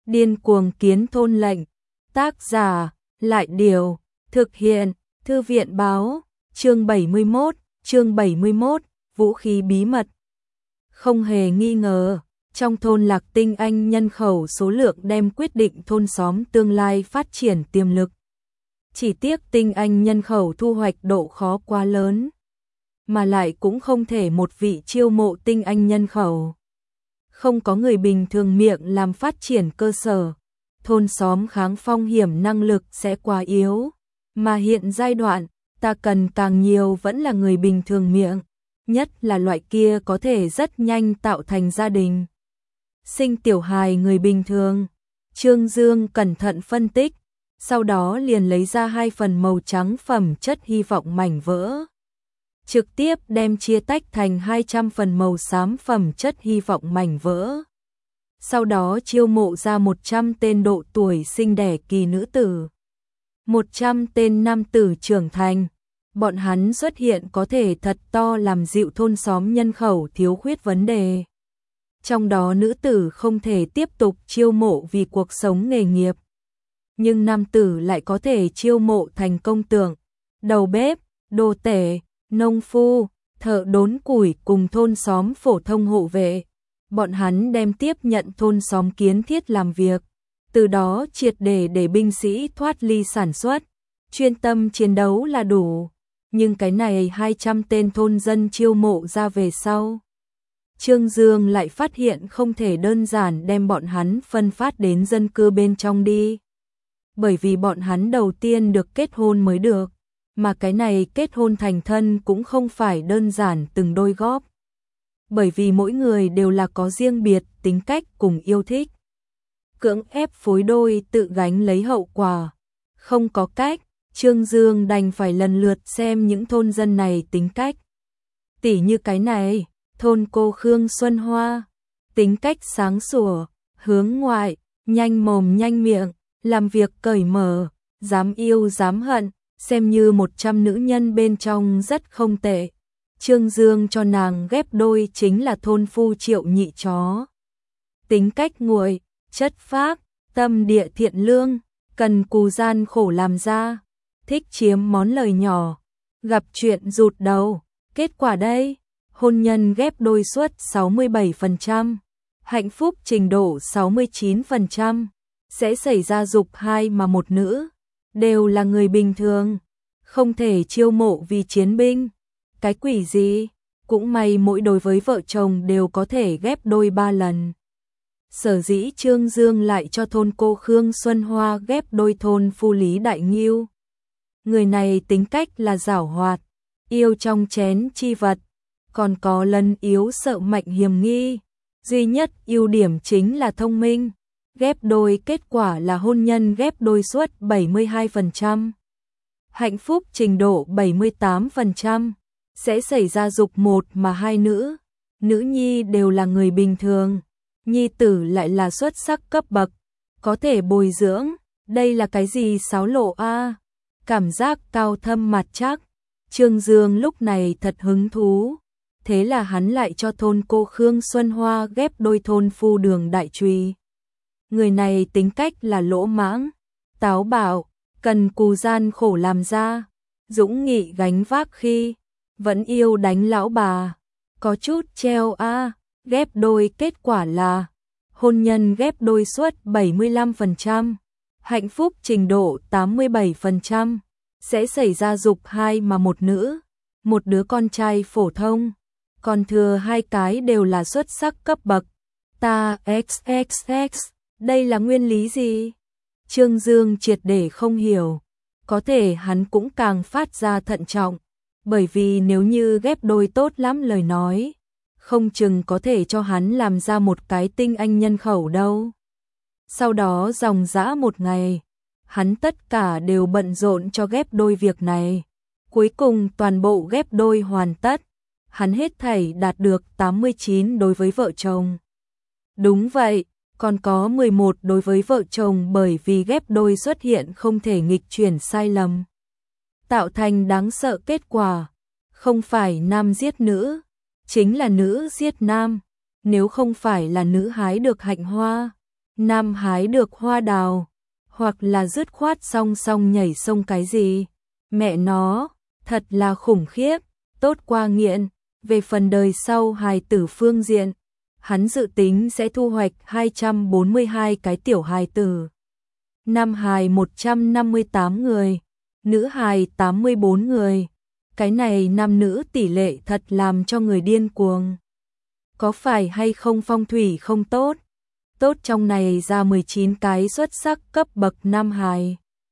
Điên cuồng kiến thôn lệnh. Tác giả, Lại Điều. Thực hiện, Thư viện báo. Chương 71, vũ khí bí mật. Không hề nghi ngờ, trong thôn Lạc Tinh Anh nhân khẩu số lượng đem quyết định thôn xóm tương lai phát triển tiềm lực. Chỉ tiếc Tinh Anh nhân khẩu thu hoạch độ khó quá lớn, mà lại cũng không thể một vị chiêu mộ Tinh Anh nhân khẩu. Không có người bình thường miệng làm phát triển cơ sở, thôn xóm kháng phong hiểm năng lực sẽ quá yếu, mà hiện giai đoạn, ta cần càng nhiều vẫn là người bình thường miệng, nhất là loại kia có thể rất nhanh tạo thành gia đình. Sinh tiểu hài người bình thường. Trương Dương cẩn thận phân tích, sau đó liền lấy ra 2 phần màu trắng phẩm chất hy vọng mảnh vỡ. Trực tiếp đem chia tách thành 200 phần màu xám phẩm chất hy vọng mảnh vỡ. Sau đó chiêu mộ ra 100 tên độ tuổi sinh đẻ kỳ nữ tử, 100 tên nam tử trưởng thành. Bọn hắn xuất hiện có thể thật to làm dịu thôn xóm nhân khẩu thiếu khuyết vấn đề. Trong đó nữ tử không thể tiếp tục chiêu mộ vì cuộc sống nghề nghiệp, nhưng nam tử lại có thể chiêu mộ thành công tượng, đầu bếp, đồ tể, nông phu, thợ đốn củi cùng thôn xóm phổ thông hộ vệ. Bọn hắn đem tiếp nhận thôn xóm kiến thiết làm việc, từ đó triệt để binh sĩ thoát ly sản xuất, chuyên tâm chiến đấu là đủ. Nhưng cái này 200 tên thôn dân chiêu mộ ra về sau, Trương Dương lại phát hiện không thể đơn giản đem bọn hắn phân phát đến dân cư bên trong đi. Bởi vì bọn hắn đầu tiên được kết hôn mới được, mà cái này kết hôn thành thân cũng không phải đơn giản từng đôi góp. Bởi vì mỗi người đều là có riêng biệt tính cách cùng yêu thích. Cưỡng ép phối đôi tự gánh lấy hậu quả. Không có cách, Trương Dương đành phải lần lượt xem những thôn dân này tính cách. Tỉ như cái này, thôn cô Khương Xuân Hoa, tính cách sáng sủa, hướng ngoại, nhanh mồm nhanh miệng, làm việc cởi mở, dám yêu dám hận, xem như 100 nữ nhân bên trong rất không tệ. Trương Dương cho nàng ghép đôi chính là thôn phu Triệu Nhị Chó. Tính cách nguội, chất phác, tâm địa thiện lương, cần cù gian khổ làm ra, thích chiếm món lời nhỏ, gặp chuyện rụt đầu. Kết quả đây, hôn nhân ghép đôi suất 67%, hạnh phúc trình độ 69%, sẽ xảy ra dục 2 mà 1 nữ, đều là người bình thường, không thể chiêu mộ vì chiến binh. Cái quỷ gì, cũng may mỗi đối với vợ chồng đều có thể ghép đôi 3 lần. Sở dĩ Trương Dương lại cho thôn cô Khương Xuân Hoa ghép đôi thôn phu Lý Đại Nghiêu. Người này tính cách là giảo hoạt, yêu trong chén chi vật, còn có lân yếu sợ mạnh hiểm nghi. Duy nhất ưu điểm chính là thông minh. Ghép đôi kết quả là hôn nhân ghép đôi suất 72%. Hạnh phúc trình độ 78%. Sẽ xảy ra dục 1 mà 2 nữ. Nữ nhi đều là người bình thường. Nhi tử lại là xuất sắc cấp bậc. Có thể bồi dưỡng. Đây là cái gì xáo lộ a? Cảm giác cao thâm mặt chắc. Trương Dương lúc này thật hứng thú. Thế là hắn lại cho thôn cô Khương Xuân Hoa ghép đôi thôn phu Đường Đại Trùy. Người này tính cách là lỗ mãng, táo bạo, cần cù gian khổ làm ra, dũng nghị gánh vác khi vẫn yêu đánh lão bà. Có chút treo a. Ghép đôi kết quả là hôn nhân ghép đôi suất 75%, hạnh phúc trình độ 87%, sẽ xảy ra dục 2 mà 1 nữ, 1 đứa con trai phổ thông, còn thừa 2 cái đều là xuất sắc cấp bậc. Ta XXX, đây là nguyên lý gì? Trương Dương triệt để không hiểu, có thể hắn cũng càng phát ra thận trọng, bởi vì nếu như ghép đôi tốt lắm lời nói, không chừng có thể cho hắn làm ra một cái tinh anh nhân khẩu đâu. Sau đó dòng dã 1 ngày, hắn tất cả đều bận rộn cho ghép đôi việc này. Cuối cùng toàn bộ ghép đôi hoàn tất, hắn hết thảy đạt được 89 đối với vợ chồng. Đúng vậy, còn có 11 đối với vợ chồng bởi vì ghép đôi xuất hiện không thể nghịch chuyển sai lầm, tạo thành đáng sợ kết quả. Không phải nam giết nữ, chính là nữ giết nam. Nếu không phải là nữ hái được hạnh hoa, năm hái được hoa đào, hoặc là dứt khoát song song nhảy sông cái gì. Mẹ nó, thật là khủng khiếp, tốt qua nghiện. Về phần đời sau hài tử phương diện, hắn dự tính sẽ thu hoạch 242 cái tiểu hài tử. Nam hài 158 người, nữ hài 84 người. Cái này nam nữ tỷ lệ thật làm cho người điên cuồng. Có phải hay không phong thủy không tốt? Tốt trong này ra 19 cái xuất sắc cấp bậc nam hài,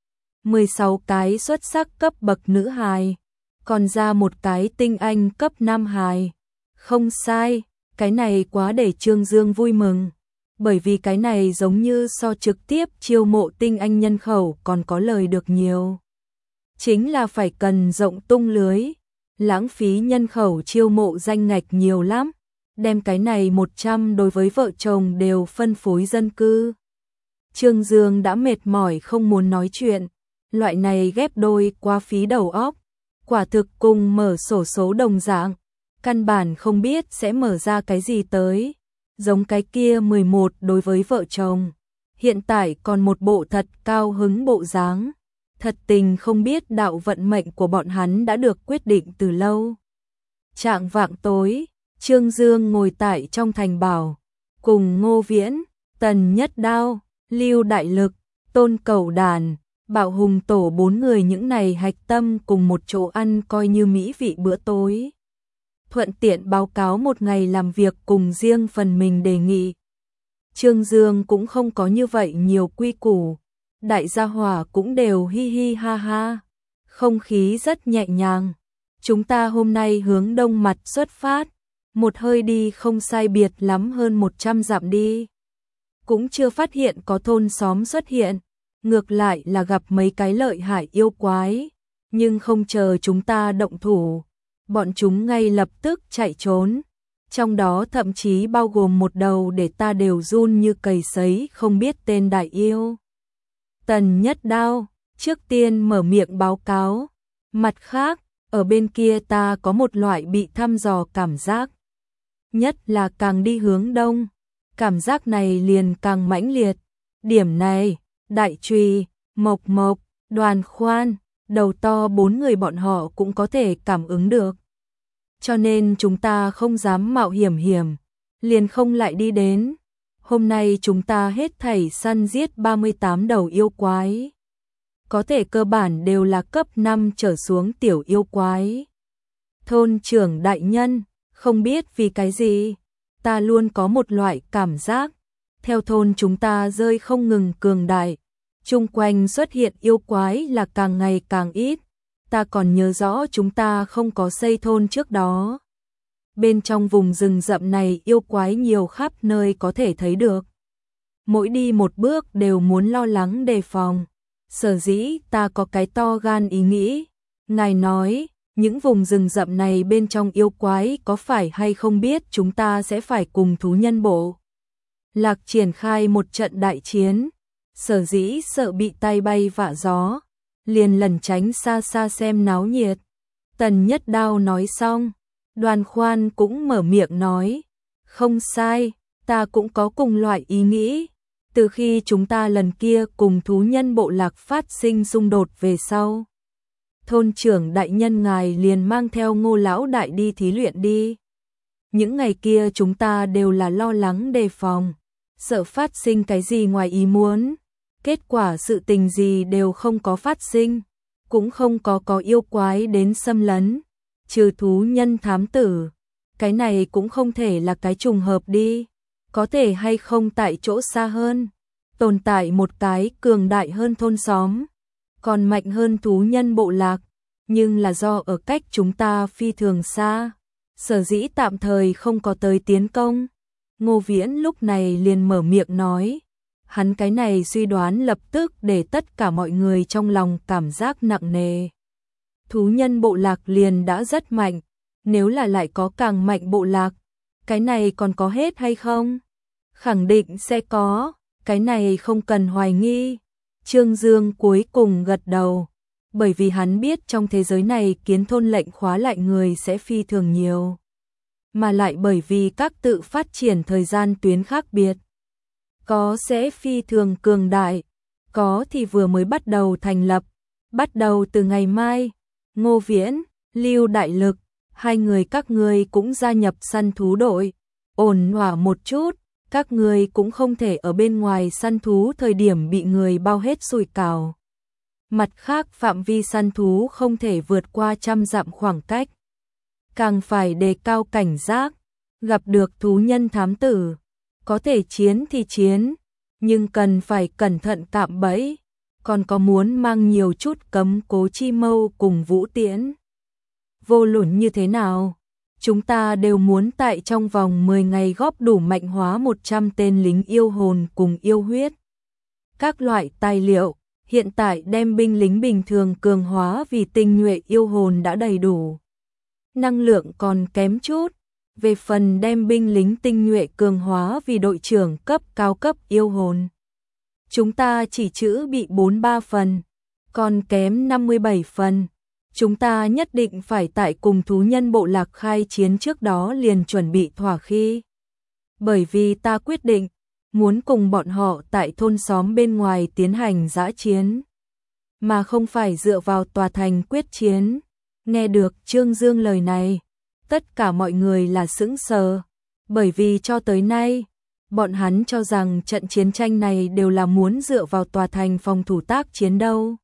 16 cái xuất sắc cấp bậc nữ hài, còn ra một cái tinh anh cấp nam hài. Không sai, cái này quá để Trương Dương vui mừng, bởi vì cái này giống như so trực tiếp chiêu mộ tinh anh nhân khẩu còn có lời được nhiều. Chính là phải cần rộng tung lưới, lãng phí nhân khẩu chiêu mộ danh ngạch nhiều lắm, đem cái này 100 đối với vợ chồng đều phân phối dân cư. Trương Dương đã mệt mỏi không muốn nói chuyện, loại này ghép đôi quá phí đầu óc, quả thực cùng mở sổ số đồng dạng, căn bản không biết sẽ mở ra cái gì tới, giống cái kia 11 đối với vợ chồng, hiện tại còn một bộ thật cao hứng bộ dáng, thật tình không biết đạo vận mệnh của bọn hắn đã được quyết định từ lâu. Trạng vạng tối, Trương Dương ngồi tại trong thành bảo, cùng Ngô Viễn, Tần Nhất Đao, Lưu Đại Lực, Tôn Cẩu Đàn, Bảo Hùng tổ 4 người những này hạch tâm cùng một chỗ ăn coi như mỹ vị bữa tối. Thuận tiện báo cáo một ngày làm việc cùng riêng phần mình đề nghị. Trương Dương cũng không có như vậy nhiều quy củ, đại gia hỏa cũng đều hi hi ha ha, không khí rất nhẹ nhàng. Chúng ta hôm nay hướng đông mặt xuất phát, một hơi đi không sai biệt lắm hơn 100 dặm đi. Cũng chưa phát hiện có thôn xóm xuất hiện, ngược lại là gặp mấy cái lợi hại yêu quái, nhưng không chờ chúng ta động thủ, bọn chúng ngay lập tức chạy trốn, trong đó thậm chí bao gồm một đầu để ta đều run như cầy sấy không biết tên đại yêu. Tần Nhất Đao trước tiên mở miệng báo cáo, mặt khác, ở bên kia ta có một loại bị thăm dò cảm giác, nhất là càng đi hướng đông, cảm giác này liền càng mãnh liệt. Điểm này, Đại Trùy, Mộc Mộc, Đoàn Khoan, Đầu To 4 người bọn họ cũng có thể cảm ứng được. Cho nên chúng ta không dám mạo hiểm, liền không lại đi đến. Hôm nay chúng ta hết thảy săn giết 38 đầu yêu quái. Có thể cơ bản đều là cấp 5 trở xuống tiểu yêu quái. Thôn trưởng đại nhân, không biết vì cái gì, ta luôn có một loại cảm giác, theo thôn chúng ta rơi không ngừng cường đại, chung quanh xuất hiện yêu quái là càng ngày càng ít. Ta còn nhớ rõ chúng ta không có xây thôn trước đó. Bên trong vùng rừng rậm này yêu quái nhiều khắp nơi có thể thấy được. Mỗi đi một bước đều muốn lo lắng đề phòng. Sở dĩ ta có cái to gan ý nghĩ. Ngài nói, những vùng rừng rậm này bên trong yêu quái có phải hay không biết chúng ta sẽ phải cùng thú nhân bộ lạc triển khai một trận đại chiến. Sở dĩ sợ bị tay bay vạ gió, liền lẩn tránh xa xa xem náo nhiệt. Tần Nhất Đao nói xong, Đoàn Khoan cũng mở miệng nói, không sai, ta cũng có cùng loại ý nghĩ. Từ khi chúng ta lần kia cùng thú nhân bộ lạc phát sinh xung đột về sau, thôn trưởng đại nhân ngài liền mang theo Ngô lão đại đi thí luyện đi. Những ngày kia chúng ta đều là lo lắng đề phòng, sợ phát sinh cái gì ngoài ý muốn. Kết quả sự tình gì đều không có phát sinh, cũng không có yêu quái đến xâm lấn, trừ thú nhân thám tử. Cái này cũng không thể là cái trùng hợp đi, có thể hay không tại chỗ xa hơn, tồn tại một cái cường đại hơn thôn xóm, còn mạnh hơn thú nhân bộ lạc, nhưng là do ở cách chúng ta phi thường xa, sở dĩ tạm thời không có tới tiến công. Ngô Viễn lúc này liền mở miệng nói, hắn cái này suy đoán lập tức để tất cả mọi người trong lòng cảm giác nặng nề. Thú nhân bộ lạc liền đã rất mạnh, nếu là lại có càng mạnh bộ lạc, cái này còn có hết hay không? Khẳng định sẽ có, cái này không cần hoài nghi. Trương Dương cuối cùng gật đầu, bởi vì hắn biết trong thế giới này kiến thôn lệnh khóa lại người sẽ phi thường nhiều, mà lại bởi vì các tự phát triển thời gian tuyến khác biệt. có sẽ phi thường cường đại, có thì vừa mới bắt đầu thành lập, bắt đầu từ ngày mai. Ngô Viễn, Lưu Đại Lực, hai người các ngươi cũng gia nhập săn thú đội, ổn thỏa một chút, các ngươi cũng không thể ở bên ngoài săn thú thời điểm bị người bao hết sủi cảo. Mặt khác phạm vi săn thú không thể vượt qua 100 dặm khoảng cách. Càng phải đề cao cảnh giác, gặp được thú nhân thám tử, có thể chiến thì chiến, nhưng cần phải cẩn thận cạm bẫy, còn có muốn mang nhiều chút cấm cố chi mâu cùng vũ tiễn. Vô luận như thế nào, chúng ta đều muốn tại trong vòng 10 ngày góp đủ mạnh hóa 100 tên lính yêu hồn cùng yêu huyết. Các loại tài liệu, hiện tại đem binh lính bình thường cường hóa vì tinh nhuệ yêu hồn đã đầy đủ. Năng lượng còn kém chút, về phần đem binh lính tinh nhuệ cường hóa vì đội trưởng cấp cao cấp yêu hồn. Chúng ta chỉ chữ bị 43 phần, còn kém 57 phần. Chúng ta nhất định phải tại cùng thú nhân bộ lạc khai chiến trước đó liền chuẩn bị thỏa khi. Bởi vì ta quyết định, muốn cùng bọn họ tại thôn xóm bên ngoài tiến hành dã chiến, mà không phải dựa vào tòa thành quyết chiến. Nghe được Trương Dương lời này, tất cả mọi người là sững sờ, bởi vì cho tới nay, bọn hắn cho rằng trận chiến tranh này đều là muốn dựa vào tòa thành phòng thủ tác chiến đâu.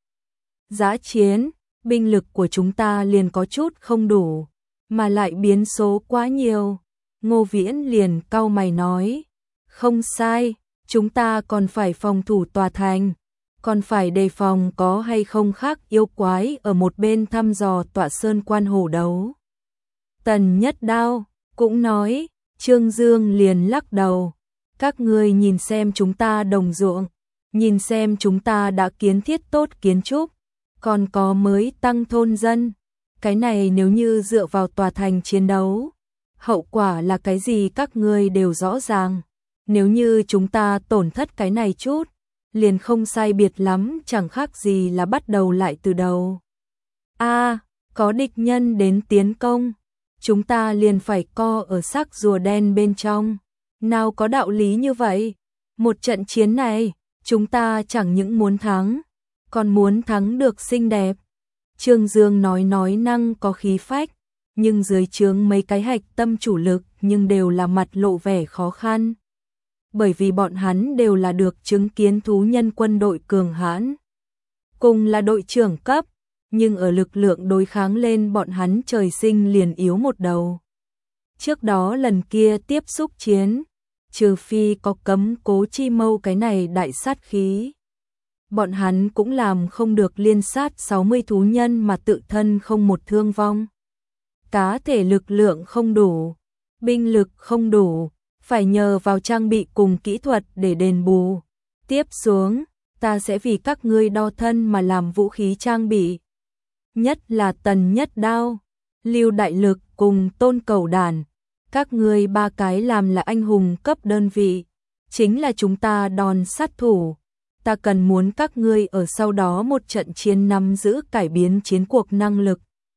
Dã chiến, binh lực của chúng ta liền có chút không đủ, mà lại biến số quá nhiều. Ngô Viễn liền cau mày nói, không sai, chúng ta còn phải phòng thủ tòa thành, còn phải đề phòng có hay không khác yêu quái ở một bên thăm dò tọa sơn quan hổ đấu. Tần Nhất Đao cũng nói, Trương Dương liền lắc đầu, các ngươi nhìn xem chúng ta đồng ruộng, nhìn xem chúng ta đã kiến thiết tốt kiến trúc, còn có mới tăng thôn dân, cái này nếu như dựa vào tòa thành chiến đấu, hậu quả là cái gì các ngươi đều rõ ràng, nếu như chúng ta tổn thất cái này chút, liền không sai biệt lắm chẳng khác gì là bắt đầu lại từ đầu. Có địch nhân đến tiến công, chúng ta liền phải co ở xác rùa đen bên trong, nào có đạo lý như vậy, một trận chiến này, chúng ta chẳng những muốn thắng, còn muốn thắng được xinh đẹp. Trương Dương nói năng có khí phách, nhưng dưới trướng mấy cái hạch tâm chủ lực nhưng đều là mặt lộ vẻ khó khăn. Bởi vì bọn hắn đều là được chứng kiến thú nhân quân đội cường hãn. Cùng là đội trưởng cấp, nhưng ở lực lượng đối kháng lên bọn hắn trời sinh liền yếu một đầu. Trước đó lần kia tiếp xúc chiến, trừ phi có cấm cố chi mâu cái này đại sát khí, bọn hắn cũng làm không được liên sát 60 thú nhân mà tự thân không một thương vong. Cá thể lực lượng không đủ, binh lực không đủ, phải nhờ vào trang bị cùng kỹ thuật để đền bù. Tiếp xuống, ta sẽ vì các ngươi đo thân mà làm vũ khí trang bị. Nhất là Tần Nhất Đao, Lưu Đại Lực cùng Tôn Cẩu Đản, các ngươi ba cái làm là anh hùng cấp đơn vị, chính là chúng ta đòn sát thủ. Ta cần muốn các ngươi ở sau đó một trận chiến nắm giữ cải biến chiến cuộc năng lực.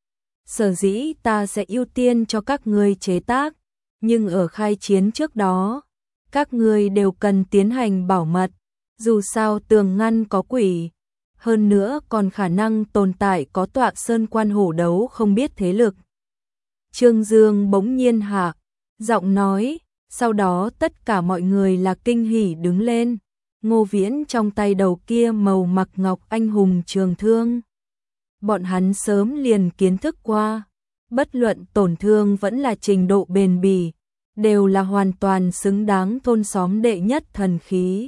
Sở dĩ ta sẽ ưu tiên cho các ngươi chế tác, nhưng ở khai chiến trước đó, các ngươi đều cần tiến hành bảo mật, dù sao tường ngăn có quỷ, hơn nữa còn khả năng tồn tại có tọa sơn quan hổ đấu không biết thế lực. Trương Dương bỗng nhiên hạ giọng nói, sau đó tất cả mọi người là kinh hỉ đứng lên. Ngô Viễn trong tay đầu kia màu mặc ngọc anh hùng trường thương. Bọn hắn sớm liền kiến thức qua, bất luận tổn thương vẫn là trình độ bền bỉ, đều là hoàn toàn xứng đáng thôn xóm đệ nhất thần khí.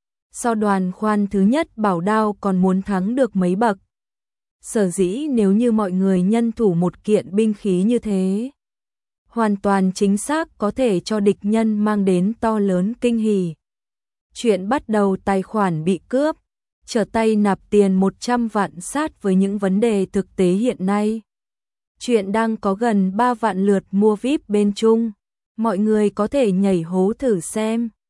So đoàn khoan thứ nhất bảo đao còn muốn thắng được mấy bậc. Sở dĩ nếu như mọi người nhân thủ một kiện binh khí như thế, hoàn toàn chính xác có thể cho địch nhân mang đến to lớn kinh hỉ. Chuyện bắt đầu tài khoản bị cướp, trở tay nạp tiền 100 vạn sát với những vấn đề thực tế hiện nay. Chuyện đang có gần 3 vạn lượt mua VIP bên Trung, mọi người có thể nhảy hố thử xem.